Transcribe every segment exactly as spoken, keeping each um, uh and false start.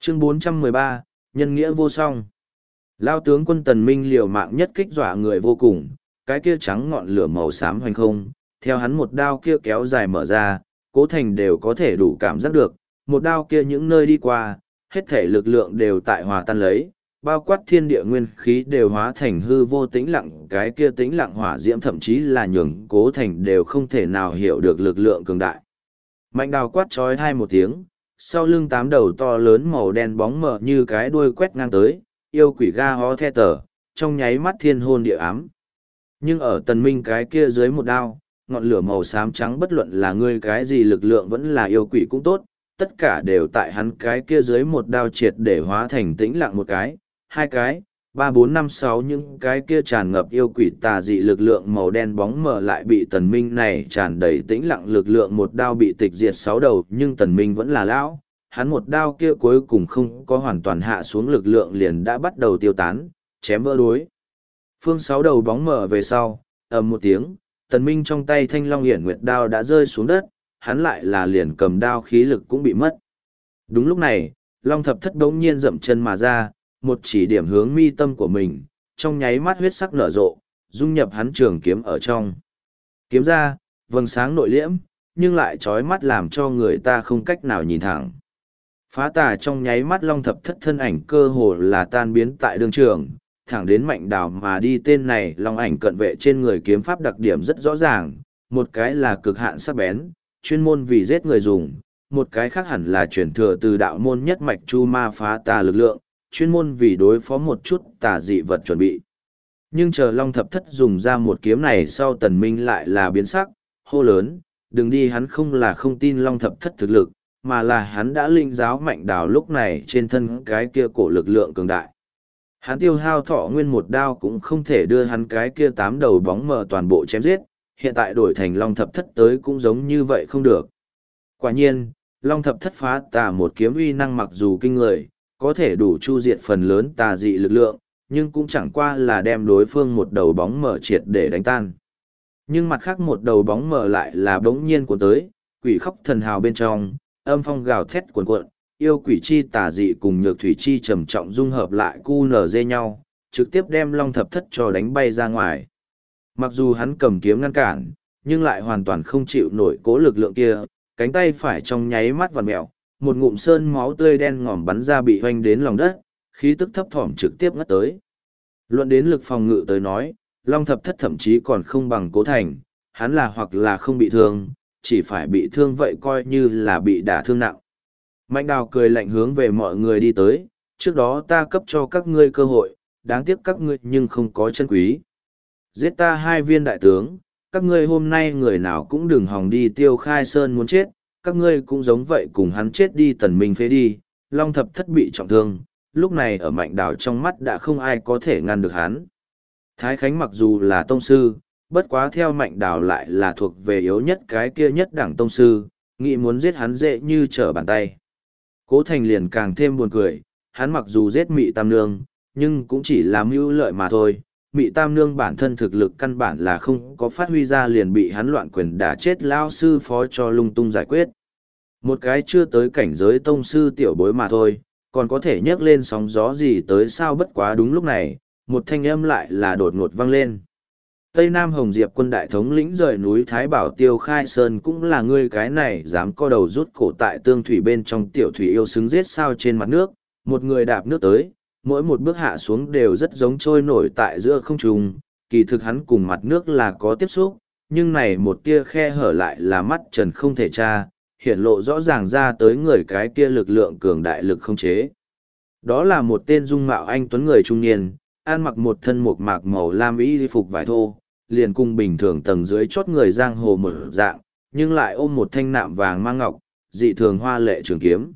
Chương bốn trăm mười ba, Nhân nghĩa vô song. Lao tướng quân Tần Minh liều mạng nhất kích dọa người vô cùng, cái kia trắng ngọn lửa màu xám hoành không, theo hắn một đao kia kéo dài mở ra, Cố Thành đều có thể đủ cảm giác được, một đao kia những nơi đi qua, hết thể lực lượng đều tại hòa tan lấy, bao quát thiên địa nguyên khí đều hóa thành hư vô tĩnh lặng, cái kia tĩnh lặng hỏa diễm thậm chí là nhường Cố Thành đều không thể nào hiểu được lực lượng cường đại. Mạnh đào quát trói hai một tiếng, sau lưng tám đầu to lớn màu đen bóng mờ như cái đuôi quét ngang tới, yêu quỷ ga hó the tờ, trong nháy mắt thiên hôn địa ám. Nhưng ở Tần Minh cái kia dưới một đao, ngọn lửa màu xám trắng bất luận là ngươi cái gì lực lượng vẫn là yêu quỷ cũng tốt, tất cả đều tại hắn cái kia dưới một đao triệt để hóa thành tĩnh lặng một cái, hai cái, ba bốn năm sáu những cái kia tràn ngập yêu quỷ tà dị lực lượng màu đen bóng mờ lại bị Tần Minh này tràn đầy tĩnh lặng lực lượng một đao bị tịch diệt sáu đầu, nhưng Tần Minh vẫn là lão, hắn một đao kia cuối cùng không có hoàn toàn hạ xuống lực lượng liền đã bắt đầu tiêu tán, chém vỡ đối. Phương sáu đầu bóng mờ về sau, ầm một tiếng, Tần Minh trong tay Thanh Long Hiển Nguyệt đao đã rơi xuống đất, hắn lại là liền cầm đao khí lực cũng bị mất. Đúng lúc này, Long Thập Thất bỗng nhiên dậm chân mà ra, một chỉ điểm hướng mi tâm của mình, trong nháy mắt huyết sắc nở rộ, dung nhập hắn trường kiếm ở trong. Kiếm ra, vầng sáng nội liễm, nhưng lại chói mắt làm cho người ta không cách nào nhìn thẳng. Phá tà trong nháy mắt Long Thập Thất thân ảnh cơ hồ là tan biến tại đường trường, thẳng đến Mạnh Đào mà đi. Tên này Long ảnh cận vệ trên người kiếm pháp đặc điểm rất rõ ràng, một cái là cực hạn sắc bén, chuyên môn vì giết người dùng, một cái khác hẳn là truyền thừa từ đạo môn nhất mạch chu ma phá tà lực lượng, chuyên môn vì đối phó một chút tà dị vật chuẩn bị. Nhưng chờ Long Thập Thất dùng ra một kiếm này sau, Tần Minh lại là biến sắc, hô lớn, đừng đi. Hắn không là không tin Long Thập Thất thực lực, mà là hắn đã linh giáo Mạnh Đào lúc này trên thân cái kia cổ lực lượng cường đại. Hắn tiêu hao thọ nguyên một đao cũng không thể đưa hắn cái kia tám đầu bóng mờ toàn bộ chém giết, hiện tại đổi thành Long Thập Thất tới cũng giống như vậy không được. Quả nhiên, Long Thập Thất phá tà một kiếm uy năng mặc dù kinh người, có thể đủ chu diệt phần lớn tà dị lực lượng, nhưng cũng chẳng qua là đem đối phương một đầu bóng mờ triệt để đánh tan. Nhưng mặt khác một đầu bóng mờ lại là bỗng nhiên của tới, quỷ khóc thần hào bên trong, âm phong gào thét cuồn cuộn, yêu quỷ chi tà dị cùng nhược thủy chi trầm trọng dung hợp lại cu nở dê nhau, trực tiếp đem Long Thập Thất cho đánh bay ra ngoài. Mặc dù hắn cầm kiếm ngăn cản, nhưng lại hoàn toàn không chịu nổi cố lực lượng kia, cánh tay phải trong nháy mắt vặn mèo, một ngụm sơn máu tươi đen ngòm bắn ra bị hoanh đến lòng đất, khí tức thấp thỏm trực tiếp ngất tới. Luận đến lực phòng ngự tới nói, Long Thập Thất thậm chí còn không bằng Cố Thành, hắn là hoặc là không bị thương, chỉ phải bị thương vậy coi như là bị đả thương nặng. Mạnh Đào cười lạnh hướng về mọi người đi tới, trước đó ta cấp cho các ngươi cơ hội, đáng tiếc các ngươi nhưng không có chân quý. Giết ta hai viên đại tướng, các ngươi hôm nay người nào cũng đừng hòng đi Tiêu Khai Sơn muốn chết, các ngươi cũng giống vậy cùng hắn chết đi. Tần Minh phế đi, Long Thập Thất bị trọng thương, lúc này ở Mạnh Đào trong mắt đã không ai có thể ngăn được hắn. Thái Khánh mặc dù là tông sư, bất quá theo Mạnh Đào lại là thuộc về yếu nhất cái kia nhất đẳng tông sư, nghĩ muốn giết hắn dễ như trở bàn tay. Cố Thành liền càng thêm buồn cười, hắn mặc dù giết Mị Tam Nương, nhưng cũng chỉ là mưu lợi mà thôi. Mị Tam Nương bản thân thực lực căn bản là không có phát huy ra, liền bị hắn loạn quyền đả chết lao sư phó cho lung tung giải quyết. Một cái chưa tới cảnh giới tông sư tiểu bối mà thôi, còn có thể nhấc lên sóng gió gì tới sao. Bất quá đúng lúc này, một thanh âm lại là đột ngột vang lên. Tây Nam Hồng Diệp quân đại thống lĩnh rời núi Thái Bảo Tiêu Khai Sơn cũng là ngươi cái này dám co đầu rút cổ tại tương thủy bên trong tiểu thủy yêu xứng giết sao. Trên mặt nước, một người đạp nước tới, mỗi một bước hạ xuống đều rất giống trôi nổi tại giữa không trung, kỳ thực hắn cùng mặt nước là có tiếp xúc, nhưng này một tia khe hở lại là mắt trần không thể tra, hiển lộ rõ ràng ra tới người cái kia lực lượng cường đại lực không chế. Đó là một tên dung mạo anh tuấn người trung niên, ăn mặc một thân mộc mạc màu lam y phục vải thô, liền cùng bình thường tầng dưới chót người giang hồ mở dạng, nhưng lại ôm một thanh nạm vàng mang ngọc, dị thường hoa lệ trường kiếm.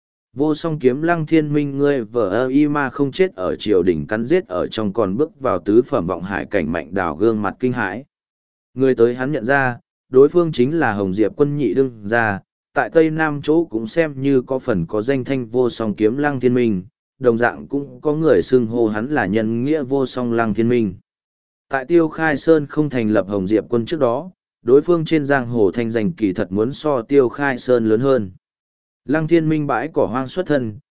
Vô song kiếm Lăng Thiên Minh ngươi vợ ơ y ma không chết ở triều đình cắn giết ở trong, còn bước vào tứ phẩm vọng hải cảnh. Mạnh Đào gương mặt kinh hãi. Người tới hắn nhận ra, đối phương chính là Hồng Diệp quân nhị đương gia, tại Tây Nam chỗ cũng xem như có phần có danh thanh vô song kiếm Lăng Thiên Minh, đồng dạng cũng có người xưng hô hắn là nhân nghĩa vô song Lăng Thiên Minh. Tại Tiêu Khai Sơn không thành lập Hồng Diệp quân trước đó, đối phương trên giang hồ thanh danh kỳ thật muốn so Tiêu Khai Sơn lớn hơn. Lăng Thiên Minh bãi cỏ hoang xuất thân,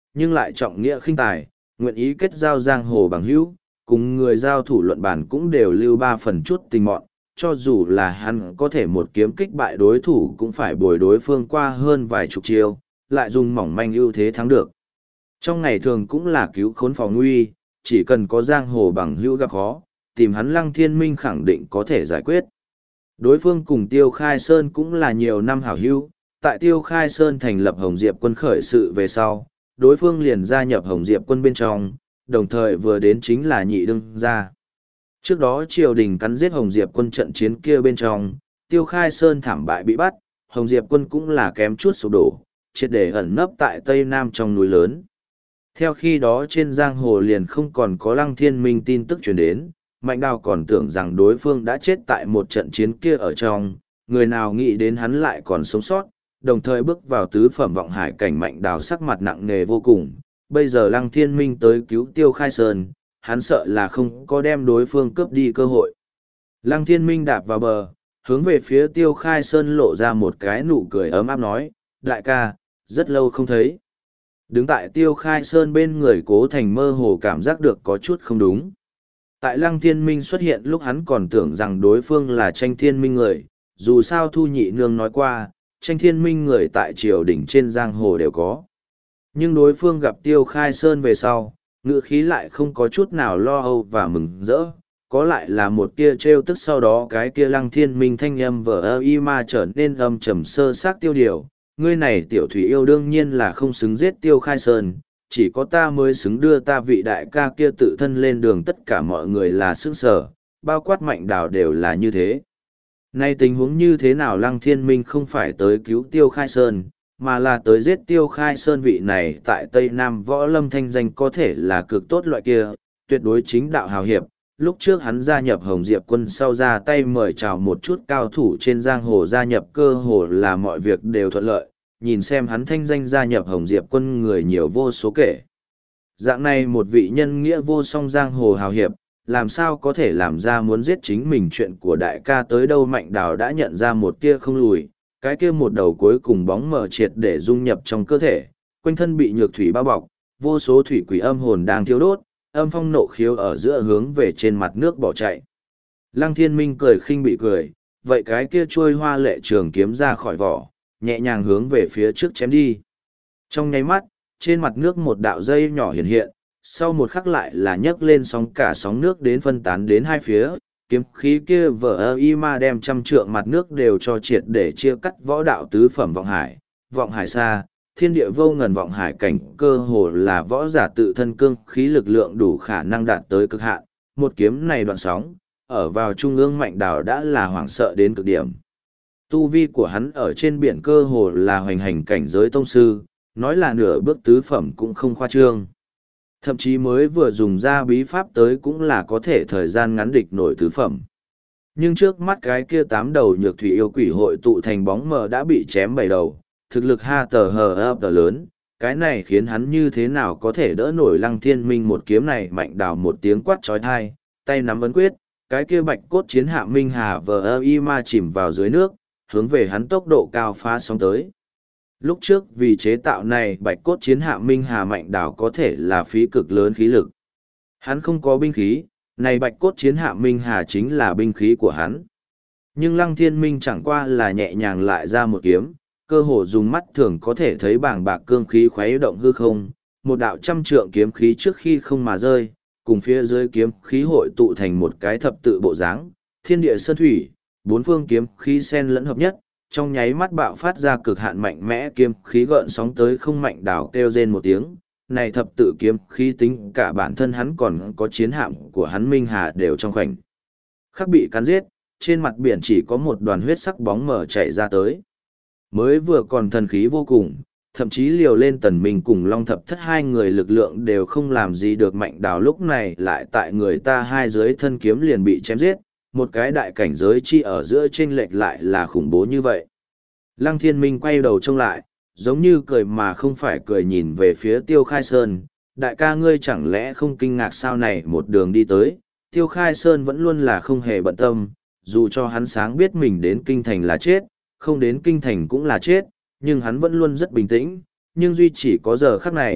nhưng lại trọng nghĩa khinh tài, nguyện ý kết giao giang hồ bằng hữu, cùng người giao thủ luận bản cũng đều lưu ba phần chút tình mọn, cho dù là hắn có thể một kiếm kích bại đối thủ cũng phải bồi đối phương qua hơn vài chục chiêu, lại dùng mỏng manh ưu thế thắng được. Trong ngày thường cũng là cứu khốn phò nguy, chỉ cần có giang hồ bằng hữu gặp khó, tìm hắn Lăng Thiên Minh khẳng định có thể giải quyết. Đối phương cùng Tiêu Khai Sơn cũng là nhiều năm hảo hữu, tại Tiêu Khai Sơn thành lập Hồng Diệp quân khởi sự về sau, đối phương liền gia nhập Hồng Diệp quân bên trong, đồng thời vừa đến chính là nhị đương gia. Trước đó triều đình cắn giết Hồng Diệp quân trận chiến kia bên trong, Tiêu Khai Sơn thảm bại bị bắt, Hồng Diệp quân cũng là kém chút sụp đổ, triệt để ẩn nấp tại Tây Nam trong núi lớn. Theo khi đó trên giang hồ liền không còn có Lăng Thiên Minh tin tức truyền đến, Mạnh Đào còn tưởng rằng đối phương đã chết tại một trận chiến kia ở trong, người nào nghĩ đến hắn lại còn sống sót, đồng thời bước vào tứ phẩm vọng hải cảnh. Mạnh Đào sắc mặt nặng nề vô cùng, bây giờ Lăng Thiên Minh tới cứu Tiêu Khai Sơn, hắn sợ là không có đem đối phương cướp đi cơ hội. Lăng Thiên Minh đạp vào bờ, hướng về phía Tiêu Khai Sơn lộ ra một cái nụ cười ấm áp nói, đại ca, rất lâu không thấy. Đứng tại Tiêu Khai Sơn bên người Cố Thành mơ hồ cảm giác được có chút không đúng. Tại Lăng Thiên Minh xuất hiện lúc hắn còn tưởng rằng đối phương là Tranh Thiên Minh người, dù sao Thu Nhị Nương nói qua, Tranh Thiên Minh người tại triều đỉnh trên giang hồ đều có. Nhưng đối phương gặp Tiêu Khai Sơn về sau, ngữ khí lại không có chút nào lo âu và mừng rỡ, có lại là một tia trêu tức. Sau đó cái kia Lăng Thiên Minh thanh âm vờ ơ y ma trở nên âm trầm sơ xác tiêu điều, ngươi này tiểu thủy yêu đương nhiên là không xứng giết Tiêu Khai Sơn, chỉ có ta mới xứng đưa ta vị đại ca kia tự thân lên đường. Tất cả mọi người là sững sờ, bao quát Mạnh Đào đều là như thế. Nay tình huống như thế nào? Lăng Thiên Minh không phải tới cứu Tiêu Khai Sơn, mà là tới giết Tiêu Khai Sơn. Vị này tại Tây Nam võ lâm thanh danh có thể là cực tốt loại kia, tuyệt đối chính đạo hào hiệp. Lúc trước hắn gia nhập Hồng Diệp quân sau ra tay mời chào một chút cao thủ trên giang hồ gia nhập, cơ hồ là mọi việc đều thuận lợi, nhìn xem hắn thanh danh gia nhập Hồng Diệp quân người nhiều vô số kể. Dạng này một vị nhân nghĩa vô song giang hồ hào hiệp, làm sao có thể làm ra muốn giết chính mình chuyện của đại ca tới đâu? Mạnh Đào đã nhận ra một tia không lùi, cái kia một đầu cuối cùng bóng mờ triệt để dung nhập trong cơ thể, quanh thân bị nhược thủy bao bọc, vô số thủy quỷ âm hồn đang thiêu đốt, âm phong nộ khiếu ở giữa hướng về trên mặt nước bỏ chạy. Lăng Thiên Minh cười khinh bị cười, vậy cái kia trôi hoa lệ trường kiếm ra khỏi vỏ, nhẹ nhàng hướng về phía trước chém đi. Trong nháy mắt, trên mặt nước một đạo dây nhỏ hiện hiện, sau một khắc lại là nhấc lên sóng cả sóng nước đến phân tán đến hai phía, kiếm khí kia vờ ơ y ma đem trăm trượng mặt nước đều cho triệt để chia cắt. Võ đạo tứ phẩm vọng hải, vọng hải xa, thiên địa vô ngần vọng hải cảnh, cơ hồ là võ giả tự thân cương khí lực lượng đủ khả năng đạt tới cực hạn. Một kiếm này đoạn sóng, ở vào trung ương Mạnh Đào đã là hoảng sợ đến cực điểm. Tu vi của hắn ở trên biển cơ hồ là hoành hành cảnh giới tông sư, nói là nửa bước tứ phẩm cũng không khoa trương. Thậm chí mới vừa dùng ra bí pháp tới cũng là có thể thời gian ngắn địch nổi tứ phẩm. Nhưng trước mắt cái kia tám đầu nhược thủy yêu quỷ hội tụ thành bóng mờ đã bị chém bảy đầu, thực lực ha tờ hờ ấp tờ lớn, cái này khiến hắn như thế nào có thể đỡ nổi Lăng Thiên Minh một kiếm này? Mạnh Đào một tiếng quát trói thai, tay nắm ấn quyết, cái kia bạch cốt chiến hạ minh hà vờ ơ y ma chìm vào dưới nước, hướng về hắn tốc độ cao phá sóng tới. Lúc trước vì chế tạo này bạch cốt chiến hạ minh hà, Mạnh Đào có thể là phí cực lớn khí lực. Hắn không có binh khí, này bạch cốt chiến hạ minh hà chính là binh khí của hắn. Nhưng Lăng Thiên Minh chẳng qua là nhẹ nhàng lại ra một kiếm, cơ hồ dùng mắt thường có thể thấy bảng bạc cương khí khuấy động hư không, một đạo trăm trượng kiếm khí trước khi không mà rơi, cùng phía dưới kiếm khí hội tụ thành một cái thập tự bộ dáng, thiên địa sơn thủy, bốn phương kiếm khí xen lẫn hợp nhất, trong nháy mắt bạo phát ra cực hạn mạnh mẽ kiếm khí gợn sóng tới không. Mạnh Đào kêu rên một tiếng, này thập tự kiếm khí tính cả bản thân hắn còn có chiến hạm của hắn Minh Hà đều trong khoảnh khắc bị cắn giết, trên mặt biển chỉ có một đoàn huyết sắc bóng mờ chạy ra tới. Mới vừa còn thần khí vô cùng, thậm chí liều lên Tần Minh cùng Long Thập Thất hai người lực lượng đều không làm gì được Mạnh Đào, lúc này lại tại người ta hai dưới thân kiếm liền bị chém giết, một cái đại cảnh giới chi ở giữa chênh lệch lại là khủng bố như vậy. Lăng Thiên Minh quay đầu trông lại, giống như cười mà không phải cười nhìn về phía Tiêu Khai Sơn, đại ca ngươi chẳng lẽ không kinh ngạc sao? Này một đường đi tới, Tiêu Khai Sơn vẫn luôn là không hề bận tâm, dù cho hắn sáng biết mình đến kinh thành là chết, không đến kinh thành cũng là chết, nhưng hắn vẫn luôn rất bình tĩnh, nhưng duy chỉ có giờ khắc này,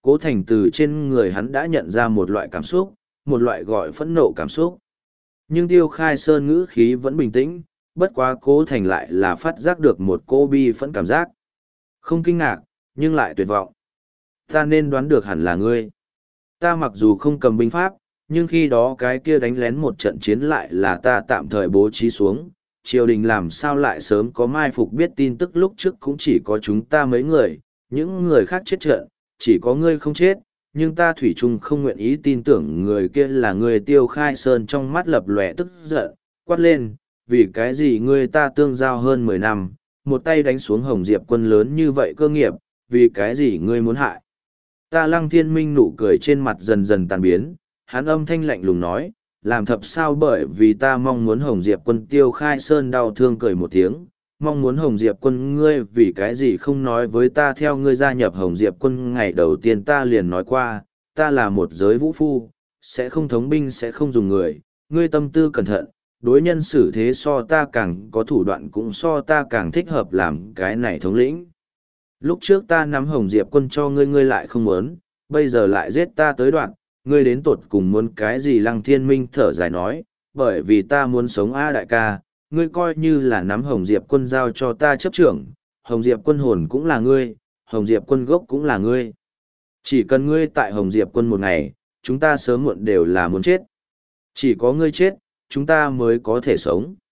Cố Thành từ trên người hắn đã nhận ra một loại cảm xúc, một loại gọi phẫn nộ cảm xúc. Nhưng Tiêu Khai Sơn ngữ khí vẫn bình tĩnh, bất quá Cố Thành lại là phát giác được một cô bi phẫn cảm giác. Không kinh ngạc, nhưng lại tuyệt vọng. Ta nên đoán được hẳn là ngươi. Ta mặc dù không cầm binh pháp, nhưng khi đó cái kia đánh lén một trận chiến lại là ta tạm thời bố trí xuống. Triều đình làm sao lại sớm có mai phục biết tin tức lúc trước cũng chỉ có chúng ta mấy người, những người khác chết trận, chỉ có ngươi không chết, nhưng ta thủy chung không nguyện ý tin tưởng người kia là người. Tiêu Khai Sơn trong mắt lập lòe tức giận, quát lên, vì cái gì ngươi ta tương giao hơn mười năm, một tay đánh xuống Hồng Diệp quân lớn như vậy cơ nghiệp, vì cái gì ngươi muốn hại. Ta Lăng Thiên Minh nụ cười trên mặt dần dần tàn biến, hắn âm thanh lạnh lùng nói, làm thập sao bởi vì ta mong muốn Hồng Diệp quân. Tiêu Khai Sơn đau thương cười một tiếng, mong muốn Hồng Diệp quân ngươi vì cái gì không nói với ta. Theo ngươi gia nhập Hồng Diệp quân ngày đầu tiên ta liền nói qua, ta là một giới vũ phu, sẽ không thống binh sẽ không dùng người, ngươi tâm tư cẩn thận, đối nhân xử thế so ta càng có thủ đoạn cũng so ta càng thích hợp làm cái này thống lĩnh. Lúc trước ta nắm Hồng Diệp quân cho ngươi ngươi lại không muốn, bây giờ lại giết ta tới đoạn, ngươi đến tột cùng muốn cái gì. Lăng Thiên Minh thở dài nói, bởi vì ta muốn sống a đại ca, ngươi coi như là nắm Hồng Diệp quân giao cho ta chấp trưởng, Hồng Diệp quân hồn cũng là ngươi, Hồng Diệp quân gốc cũng là ngươi. Chỉ cần ngươi tại Hồng Diệp quân một ngày, chúng ta sớm muộn đều là muốn chết. Chỉ có ngươi chết, chúng ta mới có thể sống.